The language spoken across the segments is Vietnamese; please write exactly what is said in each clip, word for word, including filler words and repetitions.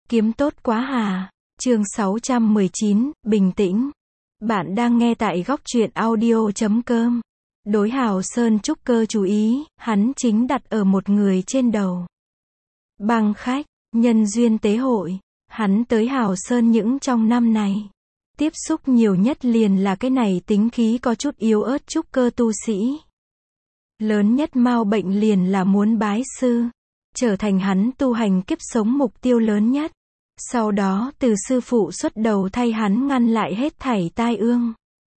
Kiếm tốt quá hà. Chương sáu trăm mười chín, bình tĩnh. Bạn đang nghe tại góc truyện audio chấm com. Đối Hào Sơn trúc cơ chú ý, hắn chính đặt ở một người trên đầu. Băng khách, nhân duyên tế hội, hắn tới Hào Sơn những trong năm này. Tiếp xúc nhiều nhất liền là cái này tính khí có chút yếu ớt trúc cơ tu sĩ. Lớn nhất mau bệnh liền là muốn bái sư, trở thành hắn tu hành kiếp sống mục tiêu lớn nhất. Sau đó từ sư phụ xuất đầu thay hắn ngăn lại hết thảy tai ương.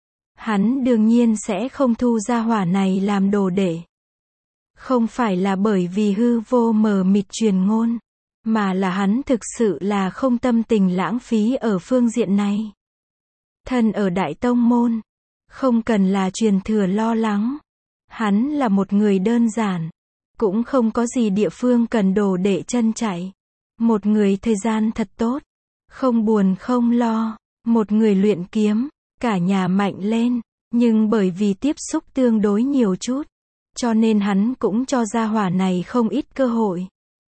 Hắn đương nhiên sẽ không thu gia hỏa này làm đồ đệ. Không phải là bởi vì hư vô mờ mịt truyền ngôn, mà là hắn thực sự là không tâm tình lãng phí ở phương diện này. Thân ở Đại Tông Môn, không cần là truyền thừa lo lắng. Hắn là một người đơn giản, cũng không có gì địa phương cần đồ đệ chân chạy. Một người thời gian thật tốt, không buồn không lo, một người luyện kiếm, cả nhà mạnh lên, nhưng bởi vì tiếp xúc tương đối nhiều chút, cho nên hắn cũng cho gia hỏa này không ít cơ hội.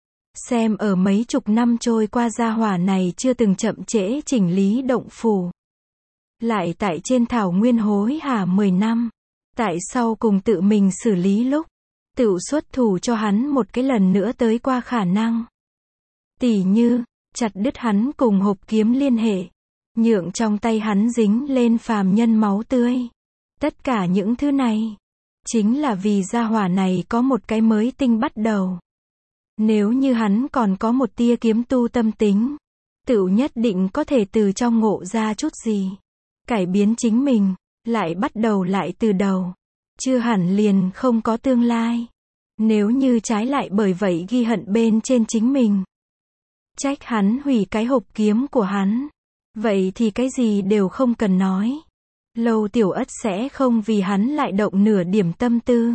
Xem ở mấy chục năm trôi qua gia hỏa này chưa từng chậm trễ chỉnh lý động phủ. Lại tại trên thảo nguyên hối hả mười năm, tại sau cùng tự mình xử lý lúc, tự xuất thủ cho hắn một cái lần nữa tới qua khả năng. Tỉ như, chặt đứt hắn cùng hộp kiếm liên hệ, nhượng trong tay hắn dính lên phàm nhân máu tươi. Tất cả những thứ này, chính là vì gia hỏa này có một cái mới tinh bắt đầu. Nếu như hắn còn có một tia kiếm tu tâm tính, tựu nhất định có thể từ trong ngộ ra chút gì. Cải biến chính mình, lại bắt đầu lại từ đầu. Chưa hẳn liền không có tương lai. Nếu như trái lại bởi vậy ghi hận bên trên chính mình. Trách hắn hủy cái hộp kiếm của hắn. Vậy thì cái gì đều không cần nói. Lâu Tiểu Ất sẽ không vì hắn lại động nửa điểm tâm tư.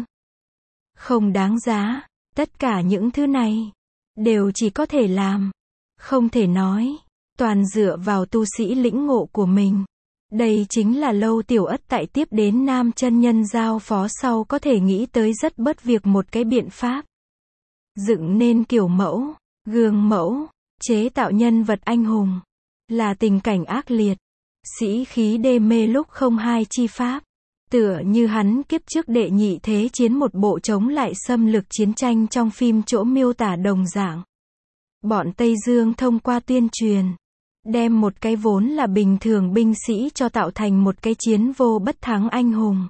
Không đáng giá. Tất cả những thứ này, đều chỉ có thể làm. Không thể nói. Toàn dựa vào tu sĩ lĩnh ngộ của mình. Đây chính là Lâu Tiểu Ất tại tiếp đến Nam chân nhân giao phó sau có thể nghĩ tới rất bớt việc một cái biện pháp. Dựng nên kiểu mẫu, gương mẫu, chế tạo nhân vật anh hùng, là tình cảnh ác liệt, sĩ khí đê mê lúc không hai chi pháp. Tựa như hắn kiếp trước đệ nhị thế chiến một bộ chống lại xâm lược chiến tranh trong phim chỗ miêu tả đồng dạng. Bọn Tây Dương thông qua tuyên truyền, đem một cái vốn là bình thường binh sĩ cho tạo thành một cái chiến vô bất thắng anh hùng.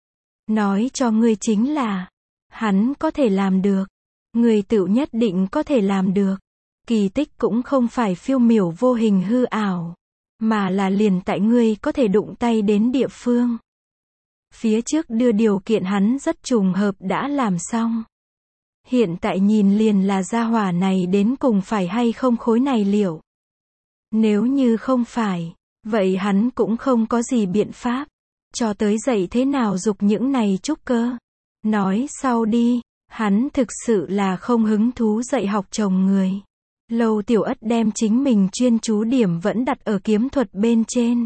Nói cho ngươi chính là, hắn có thể làm được. Người tự nhất định có thể làm được. Kỳ tích cũng không phải phiêu miểu vô hình hư ảo, mà là liền tại ngươi có thể đụng tay đến địa phương. Phía trước đưa điều kiện hắn rất trùng hợp đã làm xong. Hiện tại nhìn liền là gia hỏa này đến cùng phải hay không khối này liệu. Nếu như không phải, vậy hắn cũng không có gì biện pháp. Cho tới dạy thế nào dục những này trúc cơ. Nói sau đi, hắn thực sự là không hứng thú dạy học chồng người. Lâu Tiểu Ất đem chính mình chuyên chú điểm vẫn đặt ở kiếm thuật bên trên.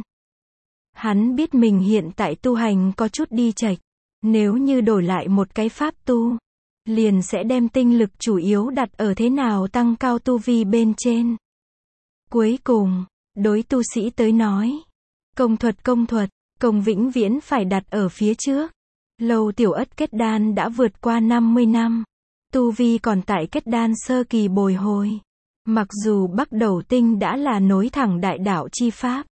Hắn biết mình hiện tại tu hành có chút đi chệch. Nếu như đổi lại một cái pháp tu, liền sẽ đem tinh lực chủ yếu đặt ở thế nào tăng cao tu vi bên trên. Cuối cùng, đối tu sĩ tới nói, công thuật công thuật, công vĩnh viễn phải đặt ở phía trước. Lâu Tiểu Ất kết đan đã vượt qua năm mươi năm. Tu vi còn tại kết đan sơ kỳ bồi hồi. Mặc dù Bắc Đầu Tinh đã là nối thẳng đại đạo chi pháp.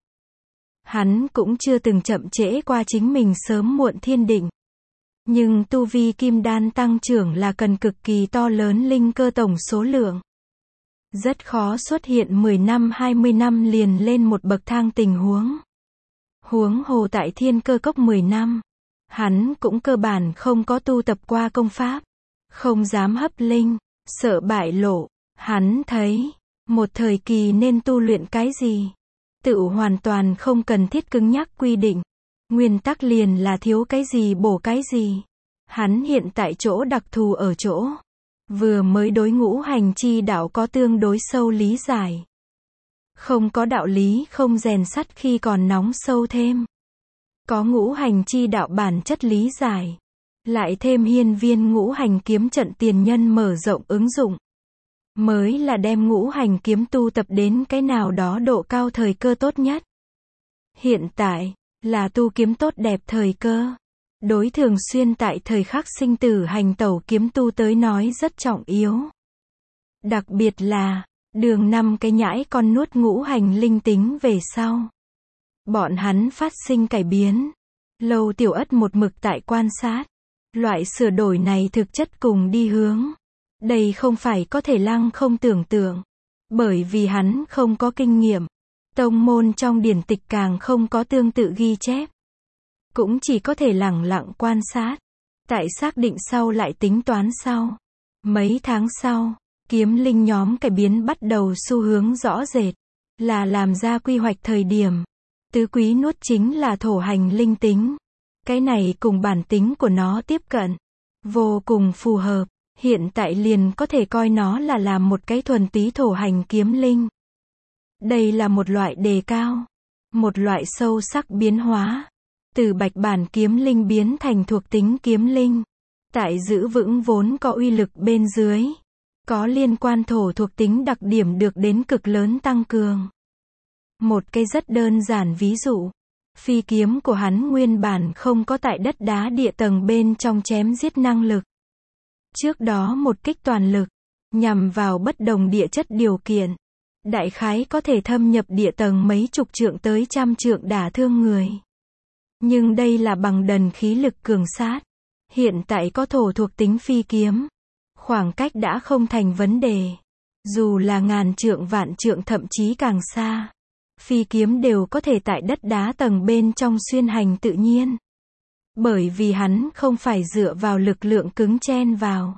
Hắn cũng chưa từng chậm trễ qua chính mình sớm muộn thiên định. Nhưng tu vi kim đan tăng trưởng là cần cực kỳ to lớn linh cơ tổng số lượng. Rất khó xuất hiện mười năm hai mươi năm liền lên một bậc thang tình huống. Huống hồ tại Thiên Cơ Cốc mười năm. Hắn cũng cơ bản không có tu tập qua công pháp. Không dám hấp linh, sợ bại lộ. Hắn thấy, một thời kỳ nên tu luyện cái gì. Tự hoàn toàn không cần thiết cứng nhắc quy định. Nguyên tắc liền là thiếu cái gì bổ cái gì. Hắn hiện tại chỗ đặc thù ở chỗ. Vừa mới đối ngũ hành chi đạo có tương đối sâu lý giải. Không có đạo lý không rèn sắt khi còn nóng sâu thêm. Có ngũ hành chi đạo bản chất lý giải. Lại thêm hiên viên ngũ hành kiếm trận tiền nhân mở rộng ứng dụng. mới là đem ngũ hành kiếm tu tập đến cái nào đó độ cao thời cơ tốt nhất. Hiện tại, là tu kiếm tốt đẹp thời cơ. Đối thường xuyên tại thời khắc sinh tử hành tẩu kiếm tu tới nói rất trọng yếu. Đặc biệt là, đường năm cái nhãi con nuốt ngũ hành linh tính về sau. Bọn hắn phát sinh cải biến. Lâu Tiểu Ất một mực tại quan sát. Loại sửa đổi này thực chất cùng đi hướng. Đây không phải có thể lăng không tưởng tượng. Bởi vì hắn không có kinh nghiệm. Tông môn trong điển tịch càng không có tương tự ghi chép. Cũng chỉ có thể lẳng lặng quan sát. Tại xác định sau lại tính toán sau. Mấy tháng sau, kiếm linh nhóm cải biến bắt đầu xu hướng rõ rệt. Là làm ra quy hoạch thời điểm. Tứ quý nuốt chính là thổ hành linh tính. Cái này cùng bản tính của nó tiếp cận. Vô cùng phù hợp. Hiện tại liền có thể coi nó là làm một cái thuần túy thổ hành kiếm linh. Đây là một loại đề cao. Một loại sâu sắc biến hóa. Từ bạch bản kiếm linh biến thành thuộc tính kiếm linh. Tại giữ vững vốn có uy lực bên dưới. Có liên quan thổ thuộc tính đặc điểm được đến cực lớn tăng cường. Một cái rất đơn giản ví dụ. Phi kiếm của hắn nguyên bản không có tại đất đá địa tầng bên trong chém giết năng lực. Trước đó một kích toàn lực. Nhằm vào bất đồng địa chất điều kiện. Đại khái có thể thâm nhập địa tầng mấy chục trượng tới trăm trượng đả thương người. Nhưng đây là bằng đần khí lực cường sát. Hiện tại có thổ thuộc tính phi kiếm. Khoảng cách đã không thành vấn đề. Dù là ngàn trượng vạn trượng thậm chí càng xa. Phi kiếm đều có thể tại đất đá tầng bên trong xuyên hành tự nhiên. Bởi vì hắn không phải dựa vào lực lượng cứng chen vào.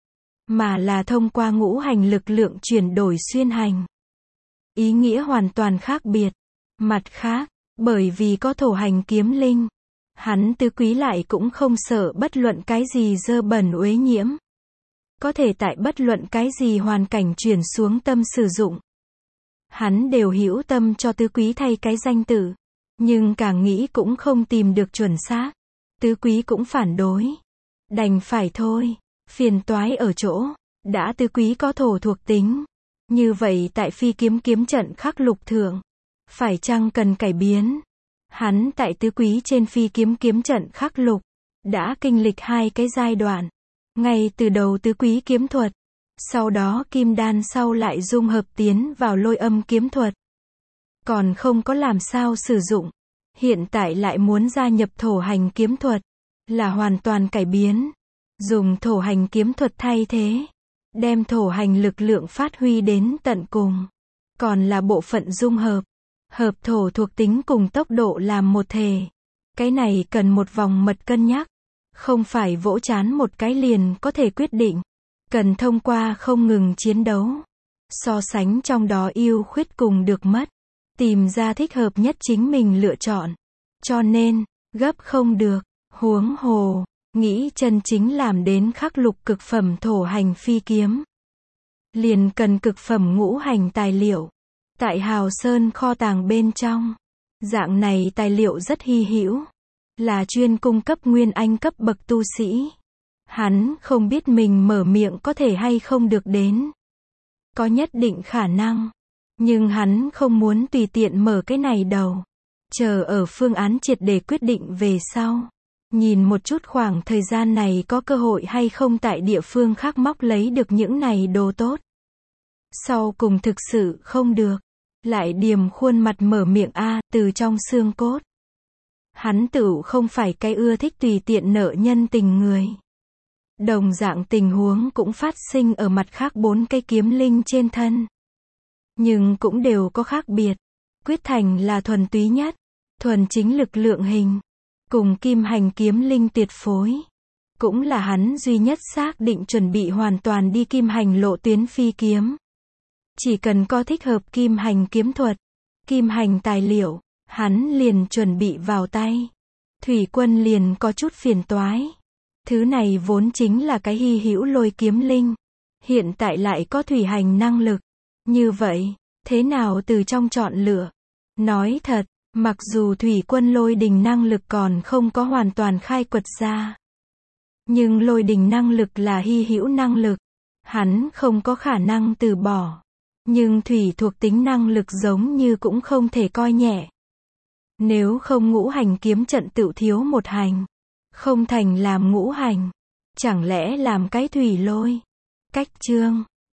Mà là thông qua ngũ hành lực lượng chuyển đổi xuyên hành. Ý nghĩa hoàn toàn khác biệt. Mặt khác, bởi vì có thổ hành kiếm linh. Hắn tứ quý lại cũng không sợ bất luận cái gì dơ bẩn uế nhiễm. Có thể tại bất luận cái gì hoàn cảnh chuyển xuống tâm sử dụng. Hắn đều hữu tâm cho tứ quý thay cái danh tử. Nhưng càng nghĩ cũng không tìm được chuẩn xác. Tứ quý cũng phản đối. Đành phải thôi. Phiền toái ở chỗ. Đã tứ quý có thổ thuộc tính. Như vậy tại phi kiếm kiếm trận khắc lục thượng. Phải chăng cần cải biến? Hắn tại tứ quý trên phi kiếm kiếm trận khắc lục. Đã kinh lịch hai cái giai đoạn. Ngay từ đầu tứ quý kiếm thuật. Sau đó kim đan sau lại dung hợp tiến vào lôi âm kiếm thuật. Còn không có làm sao sử dụng. Hiện tại lại muốn gia nhập thổ hành kiếm thuật. Là hoàn toàn cải biến. Dùng thổ hành kiếm thuật thay thế. Đem thổ hành lực lượng phát huy đến tận cùng. Còn là bộ phận dung hợp. Hợp thổ thuộc tính cùng tốc độ làm một thể. Cái này cần một vòng mật cân nhắc. Không phải vỗ chán một cái liền có thể quyết định. Cần thông qua không ngừng chiến đấu. So sánh trong đó ưu khuyết cùng được mất. Tìm ra thích hợp nhất chính mình lựa chọn. Cho nên, gấp không được. Huống hồ, nghĩ chân chính làm đến khắc lục cực phẩm thổ hành phi kiếm. Liền cần cực phẩm ngũ hành tài liệu. Tại Hào Sơn kho tàng bên trong. Dạng này tài liệu rất hy hữu. Là chuyên cung cấp nguyên anh cấp bậc tu sĩ. Hắn không biết mình mở miệng có thể hay không được đến. Có nhất định khả năng. Nhưng hắn không muốn tùy tiện mở cái này đầu. Chờ ở phương án triệt để quyết định về sau. Nhìn một chút khoảng thời gian này có cơ hội hay không tại địa phương khác móc lấy được những này đồ tốt. Sau cùng thực sự không được. Lại điềm khuôn mặt mở miệng a từ trong xương cốt. Hắn tự không phải cái ưa thích tùy tiện nợ nhân tình người. Đồng dạng tình huống cũng phát sinh ở mặt khác bốn cây kiếm linh trên thân. Nhưng cũng đều có khác biệt. Quyết Thành là thuần túy nhất. Thuần chính lực lượng hình. Cùng kim hành kiếm linh tuyệt phối. Cũng là hắn duy nhất xác định chuẩn bị hoàn toàn đi kim hành lộ tuyến phi kiếm. Chỉ cần có thích hợp kim hành kiếm thuật. Kim hành tài liệu. Hắn liền chuẩn bị vào tay. Thủy Quân liền có chút phiền toái. Thứ này vốn chính là cái hy hữu lôi kiếm linh. Hiện tại lại có thủy hành năng lực. Như vậy, thế nào từ trong chọn lựa? Nói thật, mặc dù Thủy Quân lôi đình năng lực còn không có hoàn toàn khai quật ra. Nhưng lôi đình năng lực là hy hữu năng lực. Hắn không có khả năng từ bỏ. Nhưng thủy thuộc tính năng lực giống như cũng không thể coi nhẹ. Nếu không ngũ hành kiếm trận tự thiếu một hành. Không thành làm ngũ hành. Chẳng lẽ làm cái thủy lôi? Cách chương